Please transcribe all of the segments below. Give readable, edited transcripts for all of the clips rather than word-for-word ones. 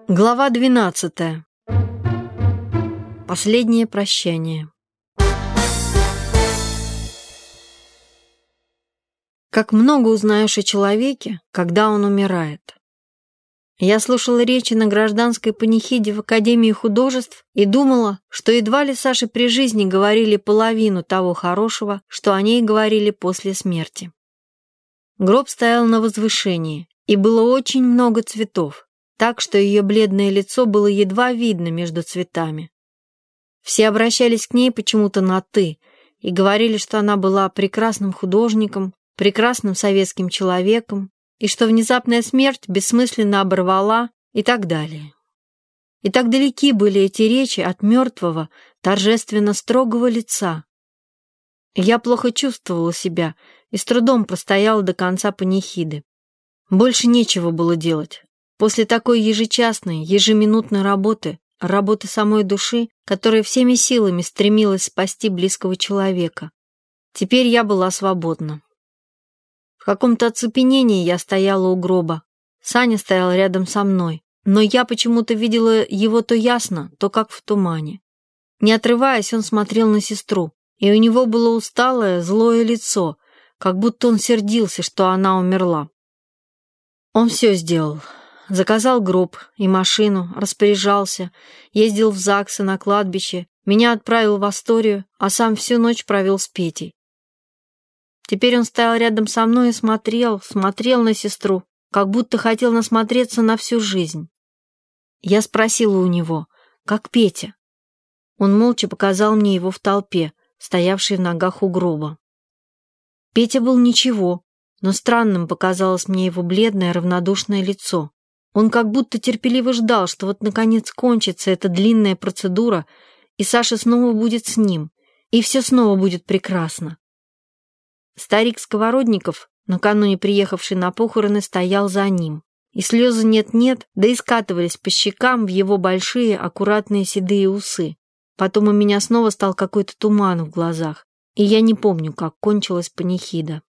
Глава 12. Последнее прощание. Как много узнаешь о человеке, когда он умирает. Я слушала речи на гражданской панихиде в Академии художеств и думала, что едва ли Саше при жизни говорили половину того хорошего, что о ней говорили после смерти. Гроб стоял на возвышении, и было очень много цветов, так что ее бледное лицо было едва видно между цветами. Все обращались к ней почему-то на «ты» и говорили, что она была прекрасным художником, прекрасным советским человеком, и что внезапная смерть бессмысленно оборвала и так далее. И так далеки были эти речи от мертвого, торжественно строгого лица. Я плохо чувствовала себя и с трудом простояла до конца панихиды. Больше нечего было делать. После такой ежечасной, ежеминутной работы самой души, которая всеми силами стремилась спасти близкого человека, теперь я была свободна. В каком-то оцепенении я стояла у гроба. Саня стоял рядом со мной, но я почему-то видела его то ясно, то как в тумане. Не отрываясь, он смотрел на сестру, и у него было усталое, злое лицо, как будто он сердился, что она умерла. Он все сделал. Заказал гроб и машину, распоряжался, ездил в ЗАГС и на кладбище, меня отправил в Асторию, а сам всю ночь провел с Петей. Теперь он стоял рядом со мной и смотрел на сестру, как будто хотел насмотреться на всю жизнь. Я спросила у него, как Петя? Он молча показал мне его в толпе, стоявшей в ногах у гроба. Петя был ничего, но странным показалось мне его бледное равнодушное лицо. Он как будто терпеливо ждал, что вот наконец кончится эта длинная процедура, и Саша снова будет с ним, и все снова будет прекрасно. Старик Сковородников, накануне приехавший на похороны, стоял за ним, и слезы нет-нет, да и скатывались по щекам в его большие, аккуратные седые усы. Потом у меня снова стал какой-то туман в глазах, и я не помню, как кончилась панихида.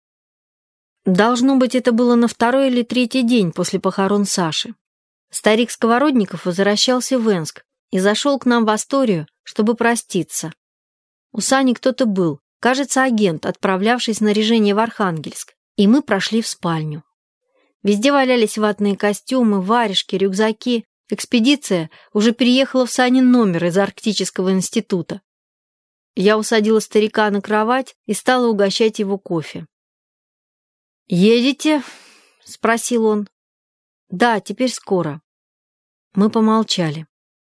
Должно быть, это было на второй или третий день после похорон Саши. Старик Сковородников возвращался в Энск и зашел к нам в Асторию, чтобы проститься. У Сани кто-то был, кажется, агент, отправлявший снаряжение в Архангельск, и мы прошли в спальню. Везде валялись ватные костюмы, варежки, рюкзаки. Экспедиция уже переехала в Санин номер из Арктического института. Я усадила старика на кровать и стала угощать его кофе. «Едете?» — спросил он. «Да, теперь скоро». Мы помолчали.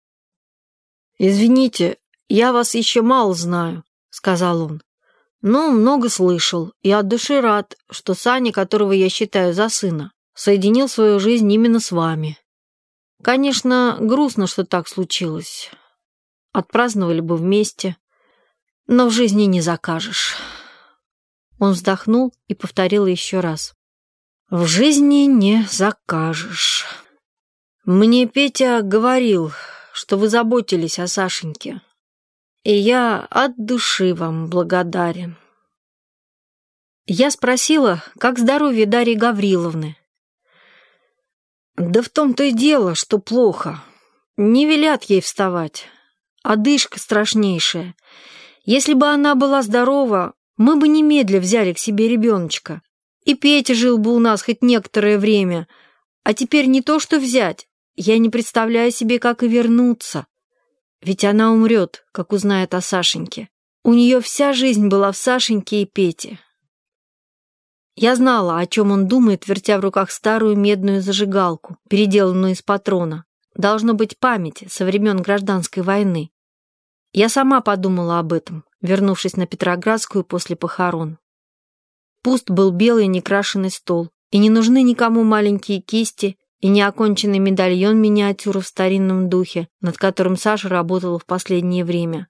«Извините, я вас еще мало знаю», — сказал он. «Но много слышал и от души рад, что Саня, которого я считаю за сына, соединил свою жизнь именно с вами. Конечно, грустно, что так случилось. Отпраздновали бы вместе, но в жизни не закажешь». Он вздохнул и повторил еще раз. «В жизни не закажешь. Мне Петя говорил, что вы заботились о Сашеньке, и я от души вам благодарен». Я спросила, как здоровье Дарьи Гавриловны. «Да в том-то и дело, что плохо. Не велят ей вставать. Одышка страшнейшая. Если бы она была здорова, мы бы немедля взяли к себе ребеночка, и Петя жил бы у нас хоть некоторое время, а теперь не то что взять, я не представляю себе, как и вернуться. Ведь она умрет, как узнает о Сашеньке. У нее вся жизнь была в Сашеньке и Пете». Я знала, о чем он думает, вертя в руках старую медную зажигалку, переделанную из патрона. Должно быть память со времен Гражданской войны. Я сама подумала об этом, вернувшись на Петроградскую после похорон. Пуст был белый некрашенный стол, и не нужны никому маленькие кисти и неоконченный медальон-миниатюра в старинном духе, над которым Саша работала в последнее время.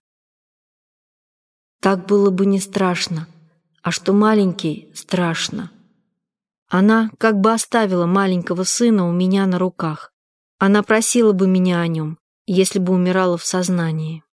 Так было бы не страшно, а что маленький — страшно. Она как бы оставила маленького сына у меня на руках. Она просила бы меня о нем, если бы умирала в сознании.